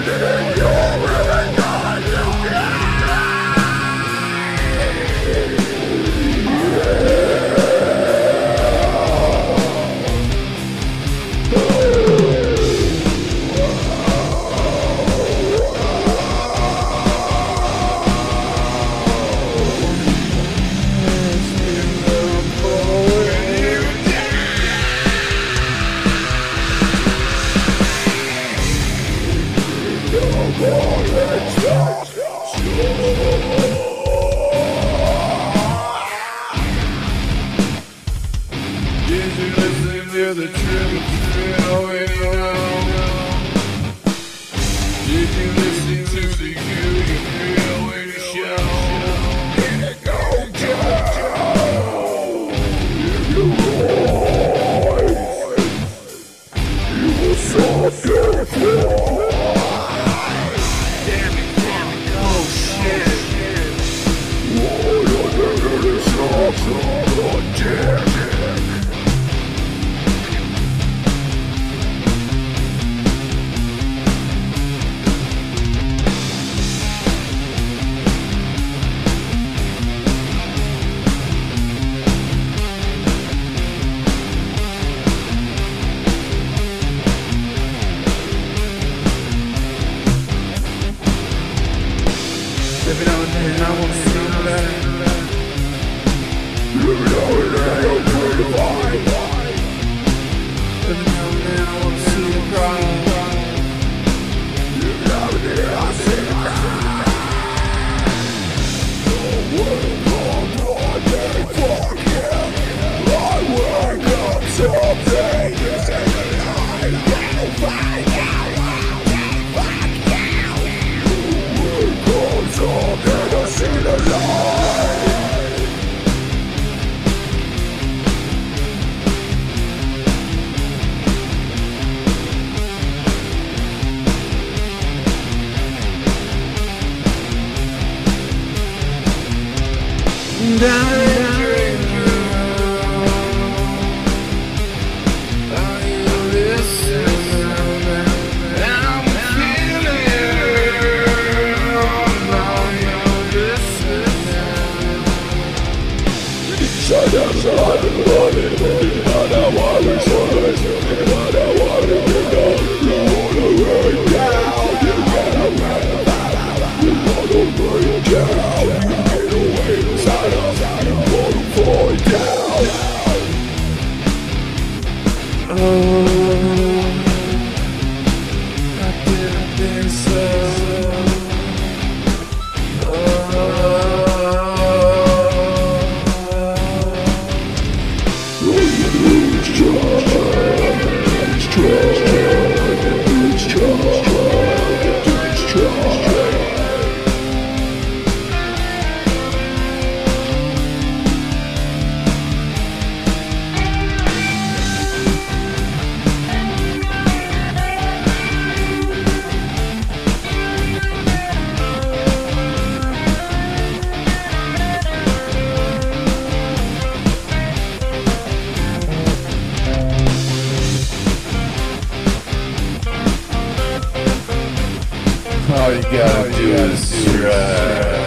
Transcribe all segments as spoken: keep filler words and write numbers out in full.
All you gotta do is try.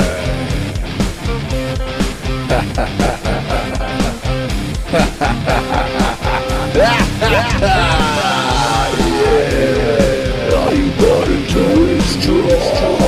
Yeah. All you gotta do is try.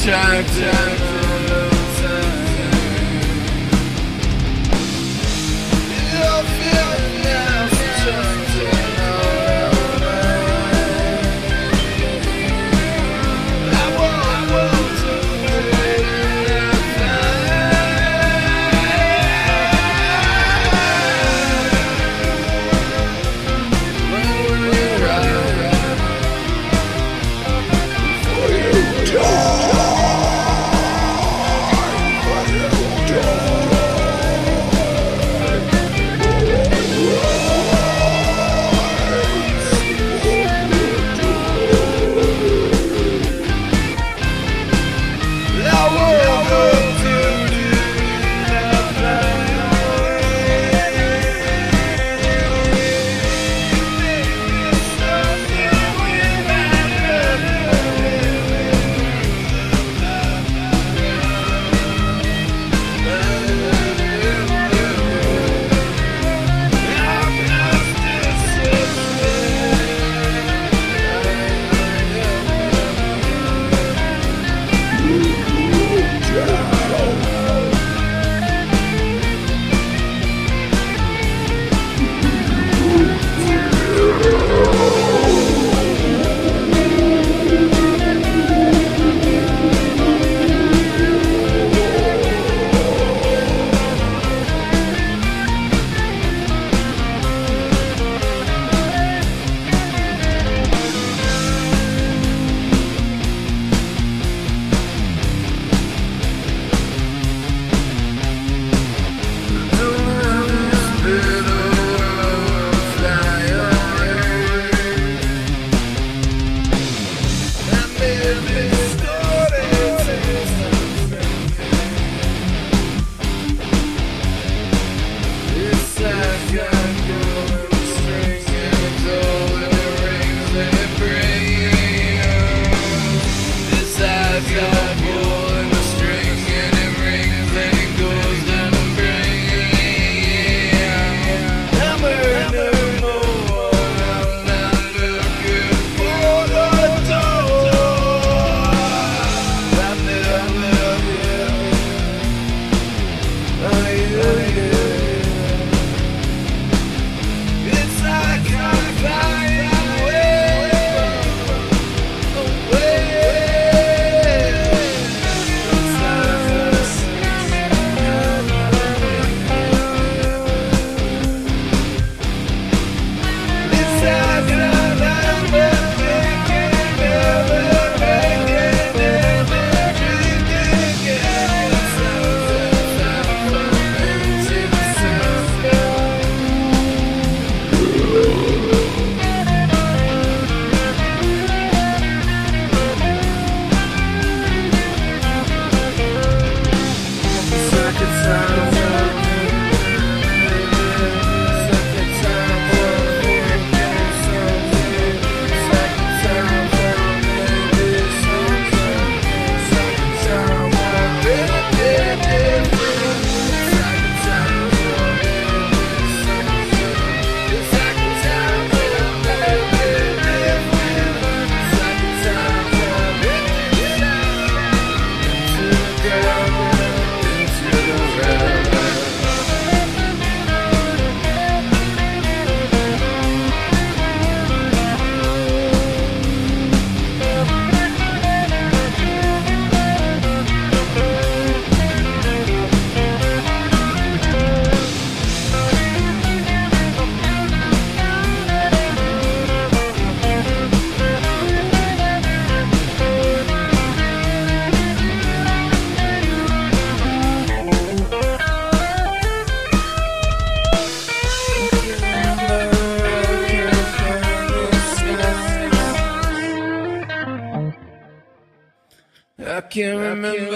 I can't remember,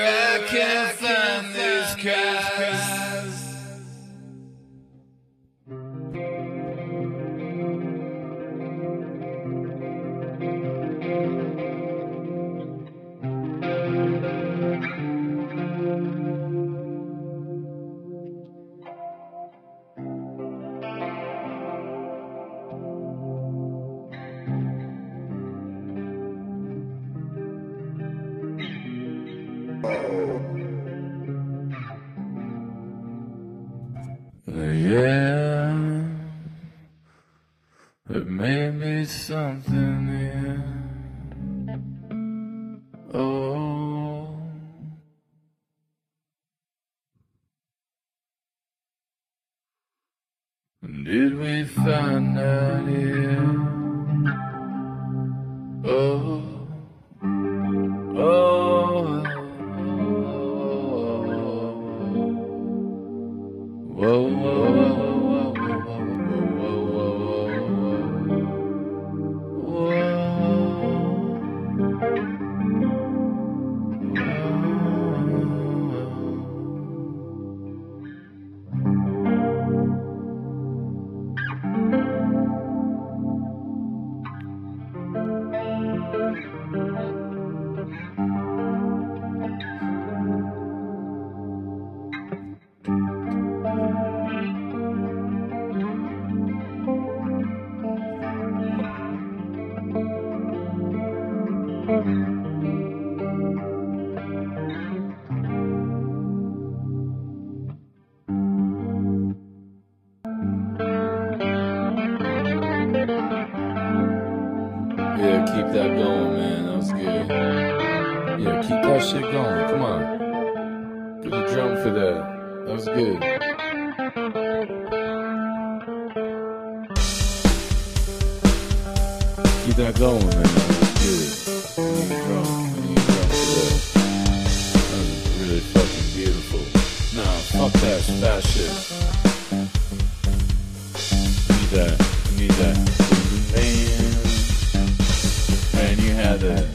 I can't find these cries. Yeah, it may be something here. Oh, did we find out here? Oh, oh, whoa, whoa, whoa, whoa, whoa, yeah, keep that going, man. That was good. Yeah, keep that shit going. Come on. Give the drum for that. That was good. Keep that going, man. That was good. I need a drum. I need a drum for that. That was really fucking beautiful. Nah, fuck that fast shit. Need that. I need that. Man. Man, you had that.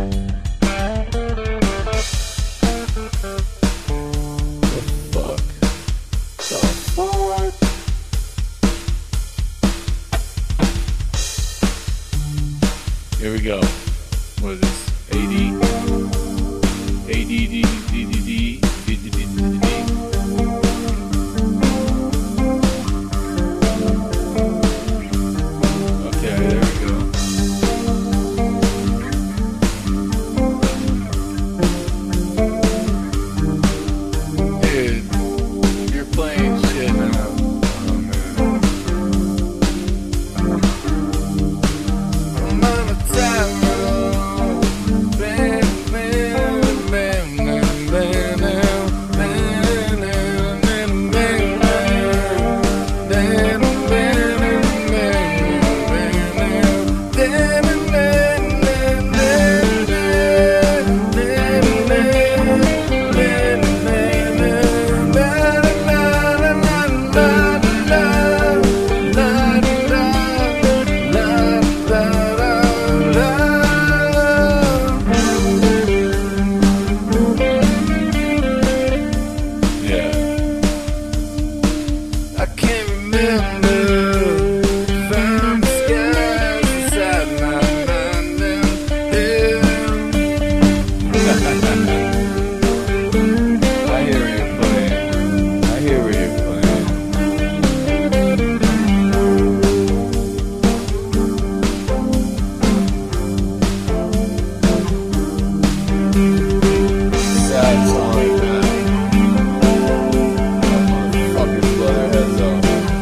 The fuck? The fuck? Here we go. What is this? A D? A D D D D D D D D D D. Okay, there we go. Dude, you're playing shit now. Oh man. I'm on a tightrope. Bam, bam, bam, bam, bam, bam, bam, bam, bam, I can't remember if I'm disguised inside my mind and I hear where you're playing. I hear where you're playing. Sad song, man. Fucking blow their heads off.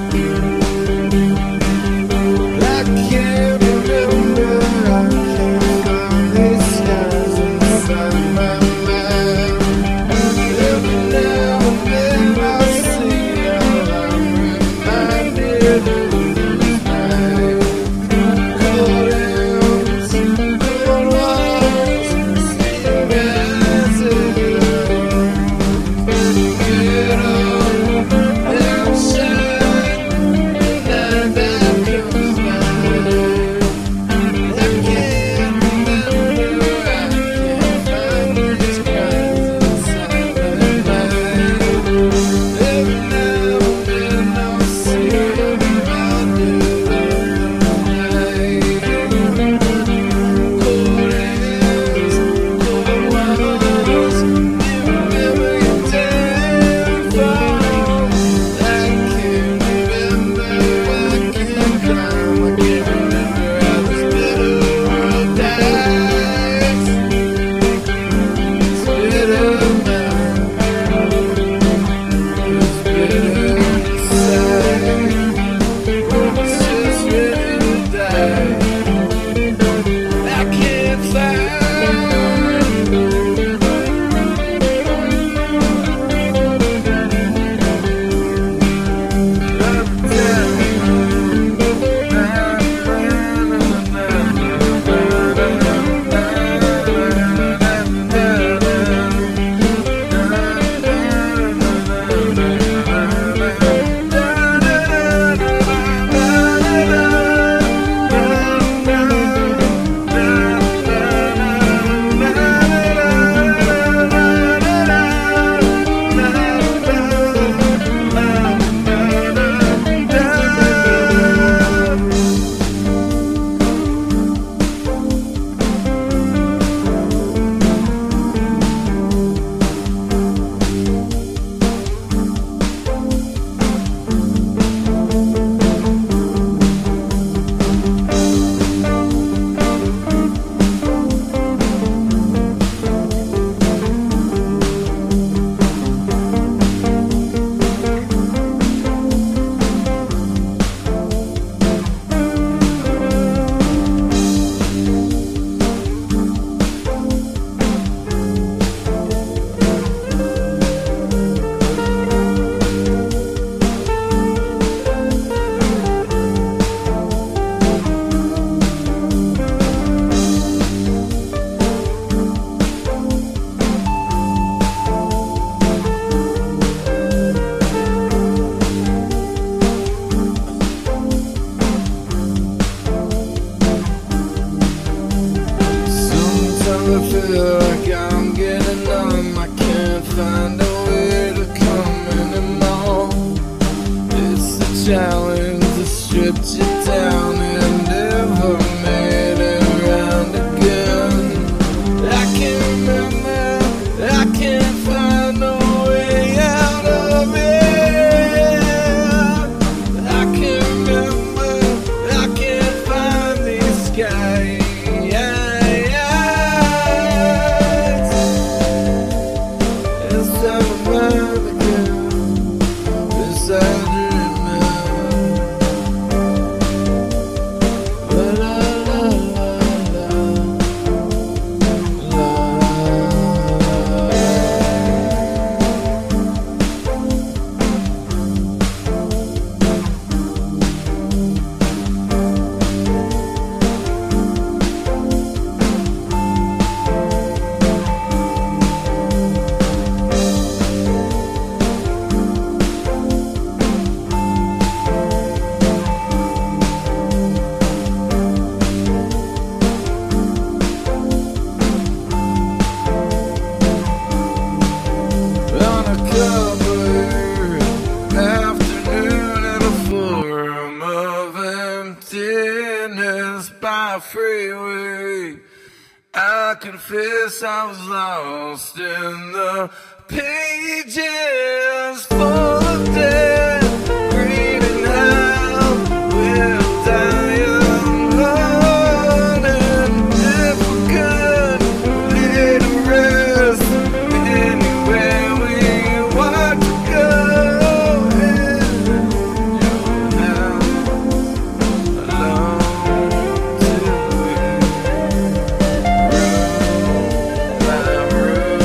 I can't remember, I can't find these scars inside my freeway. I confess I was lost in the pages full of death, reading how we'll die alone. And if we could lay to rest anywhere we want to go, and you're now alone till we room by room,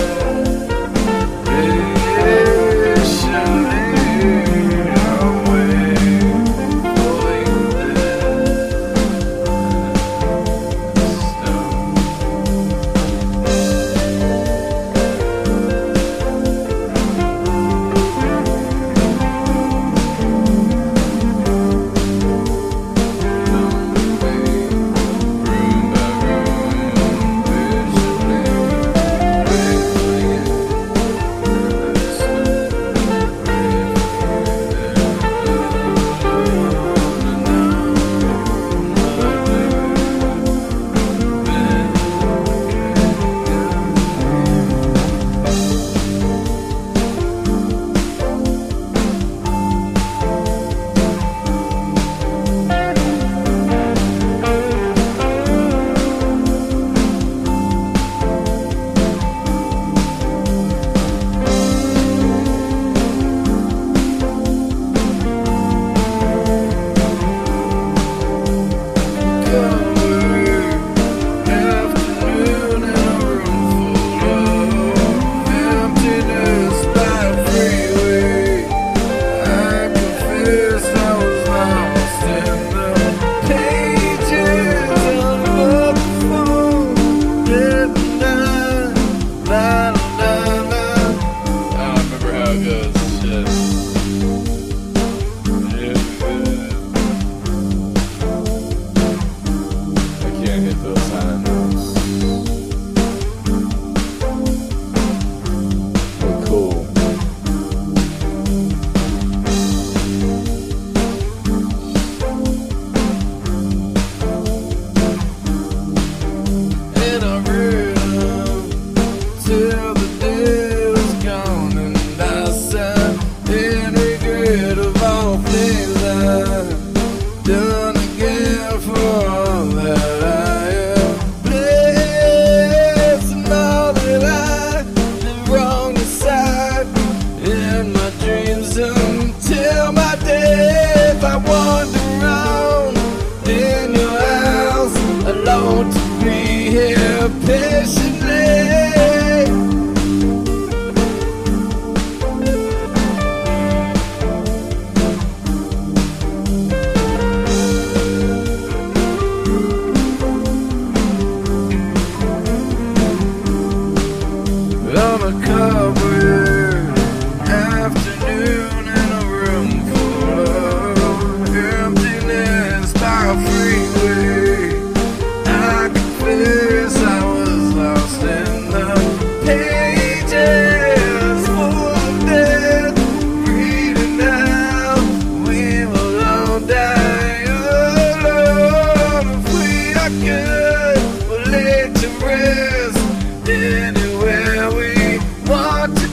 patiently away, falling dead stone. Till the day was gone, and I sat in regret of all things I've done again for all that I have blessed, and all that I did wrong aside in my dreams until my death. I wander around in your house alone to be here patiently. On a covered afternoon in a room full of emptiness by a freeway, I confess I was lost in the pages full of death, reading how we will all die alone. If we are good, we'll lay to rest anywhere we want to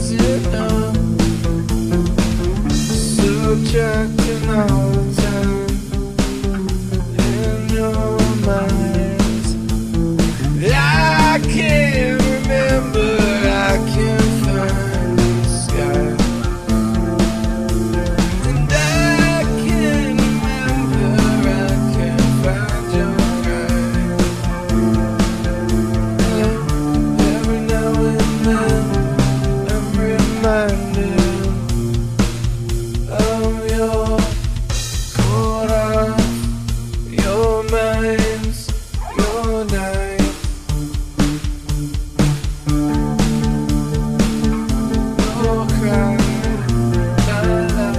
'cause you know, subtracting all the time in your minds. I can't remember, I can't find the sky, and I can't remember, I can't find your cry. Every now and then I'm reminded of your cold heart, your minds, your night. Your cry, la, la.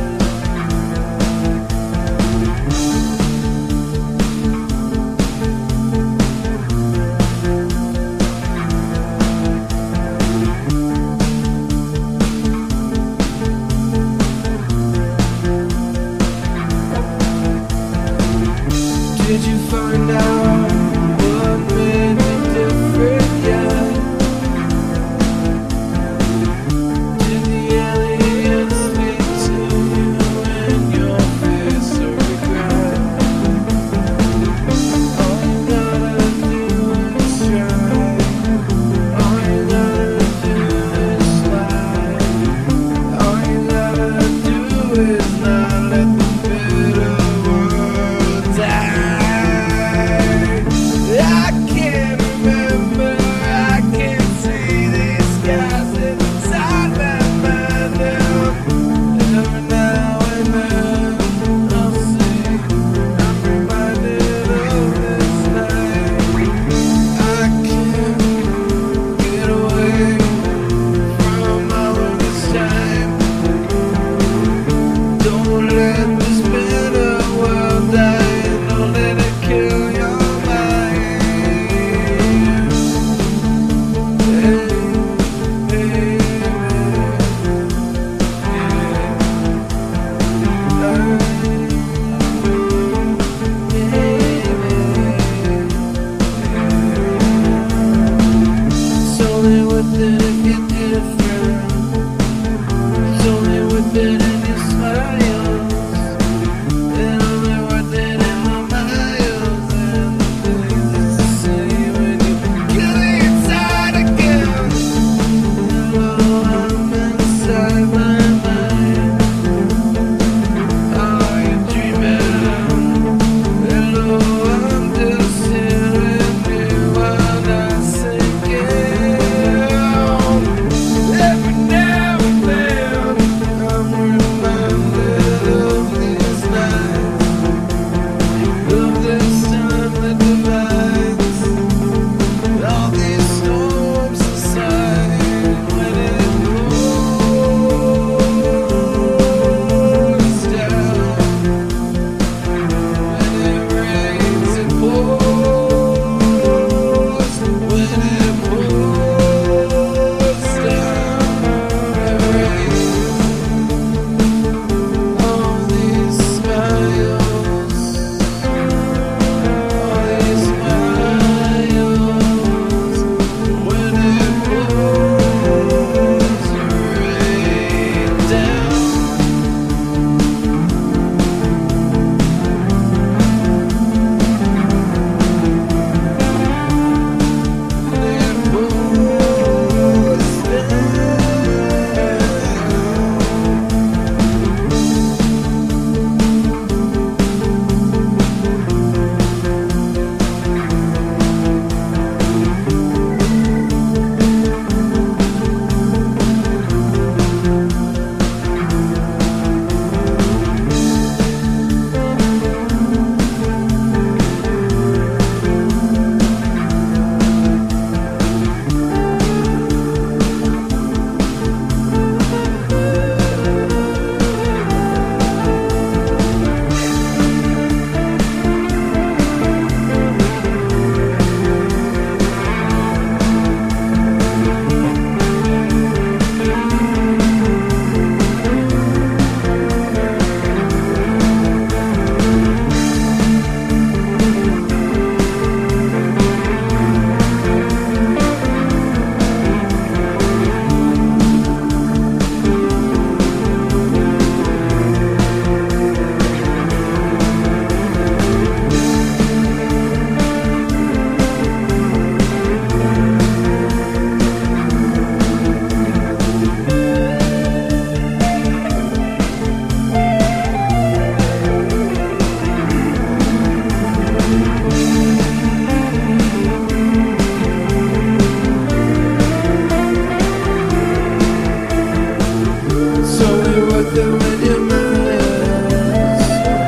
them in your mind.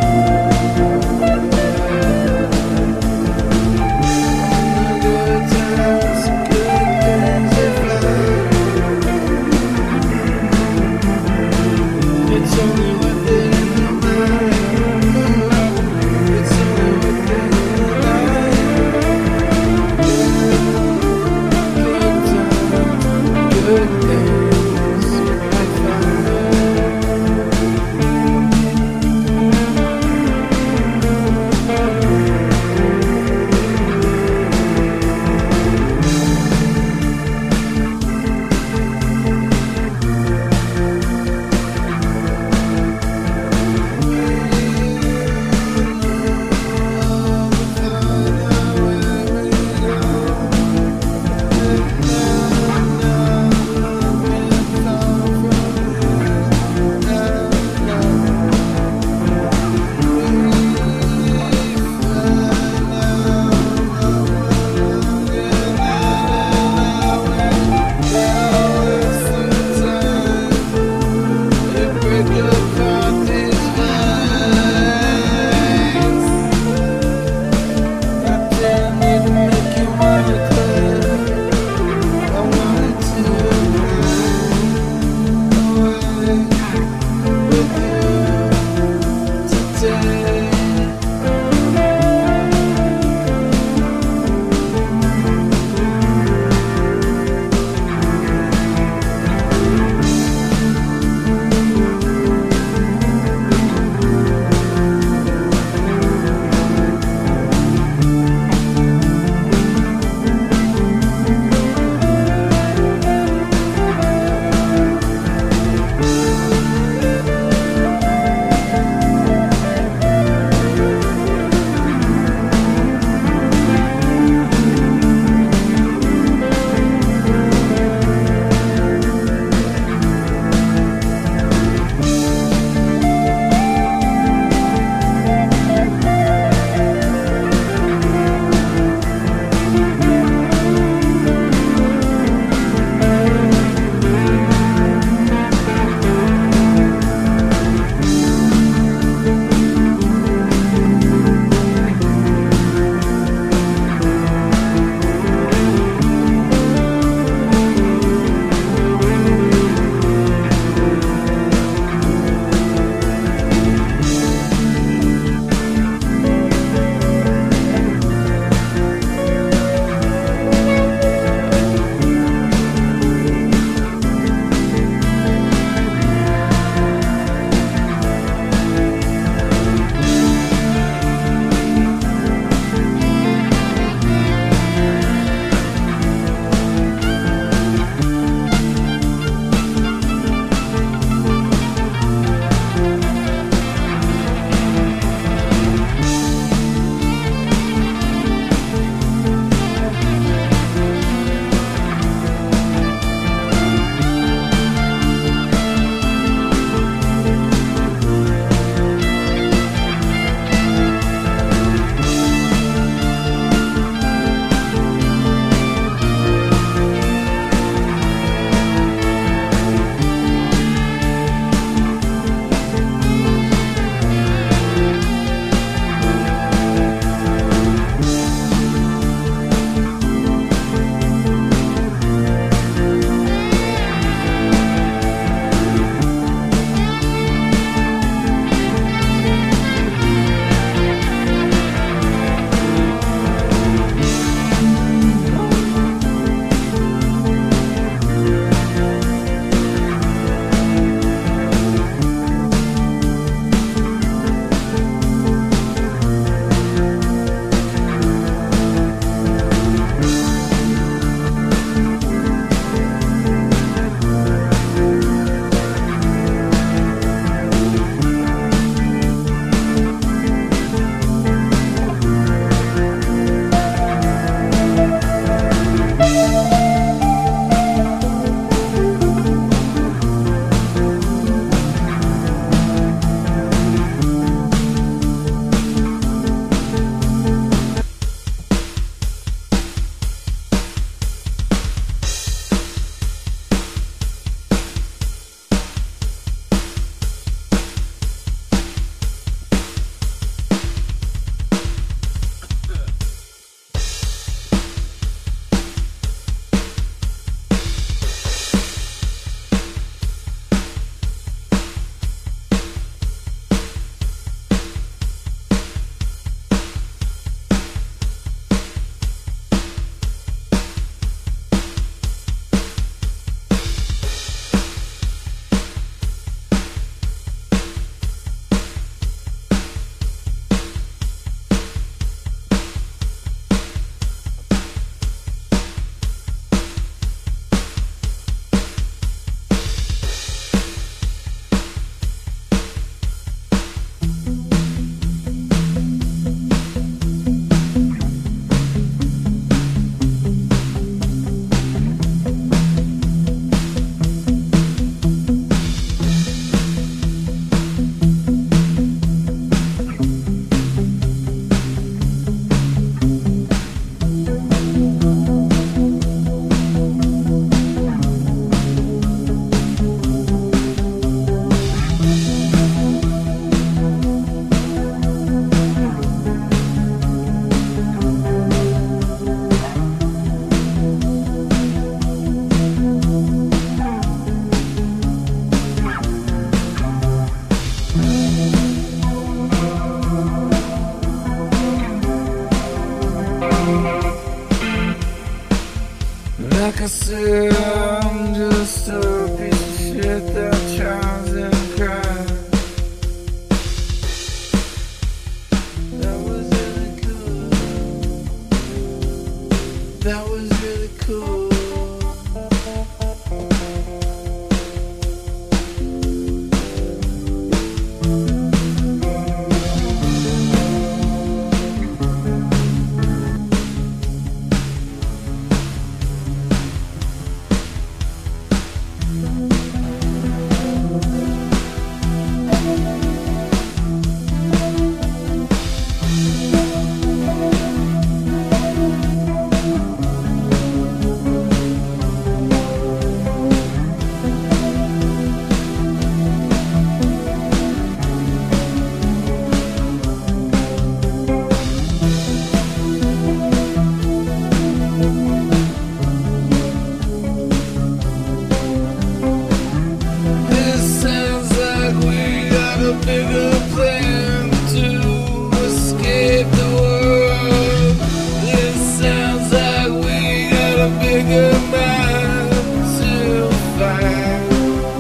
Good times, good things you find. It's only within your mind. It's only within your mind. Good times, good things you find. say I'm just a piece of shit that tries and cries. That was really cool. That was really cool. Bigger plan to escape the world. This sounds like we got a bigger mind to find.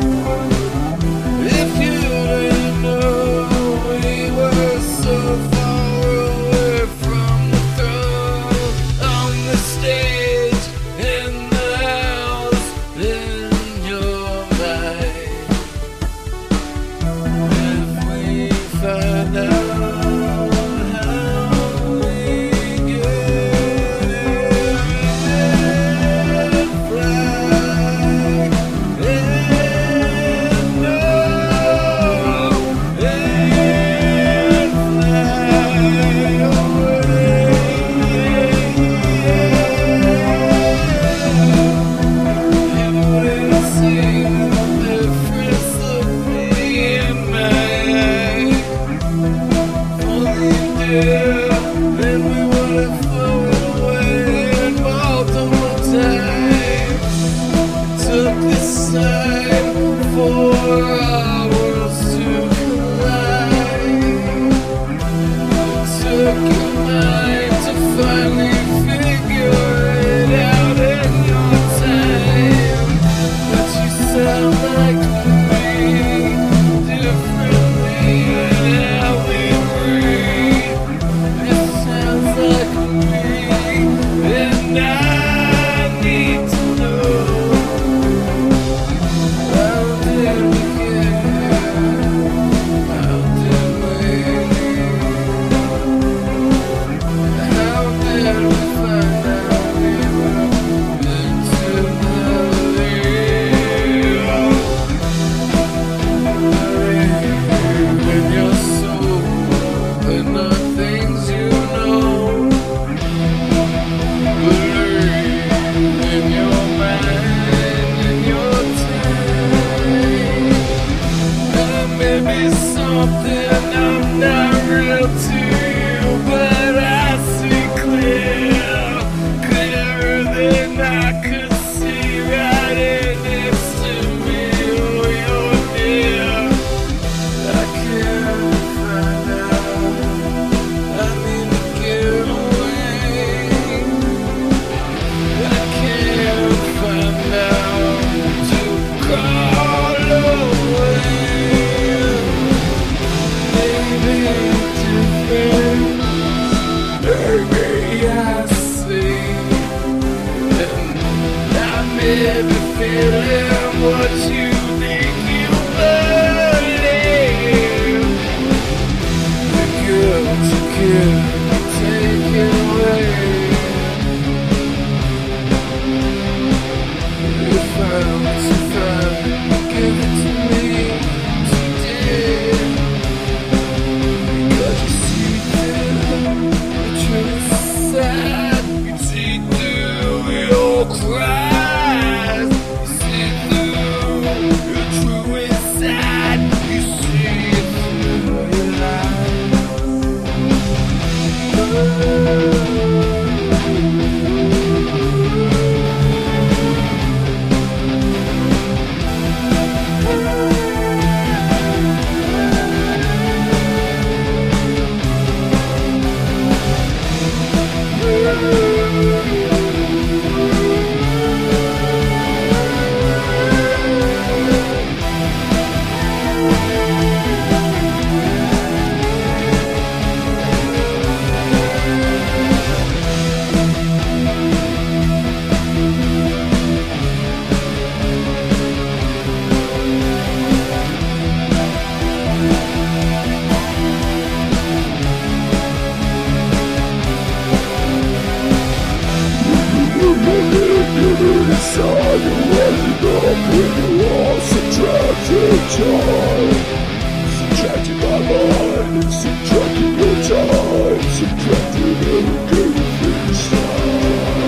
If you didn't know, we were so far away from the throne, on the stage, in the house, in your mind. Find out how we get it and fly and know and fly away. You wouldn't see the difference of me and my then we would have flown away multiple times. It took this time for our worlds to collide. It took your mind to finally figure it out in your time. But you sound like me, differently than how we breathe. Like me, and I need to know, how did we get here? How did we leave? How did we find out we were meant to believe? In your soul, and the things you know. In your mind, in your time, there may be something I'm not real to you, but I see clear, clearer than I could see right in next to me. Oh, you're near. I can't find out. I need to get away. I can't find out to call away. Maybe different, maybe I see, and I may be feeling what you think you believe. The guilt you can't take it away. If I was to find, give it to me today. Because you see through the truth side, you see through your cries, you see through the true inside, you see through your lies. time. Subtracting my mind, subtracting your time, subtracting everything inside.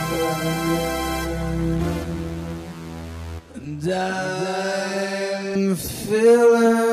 And I'm feeling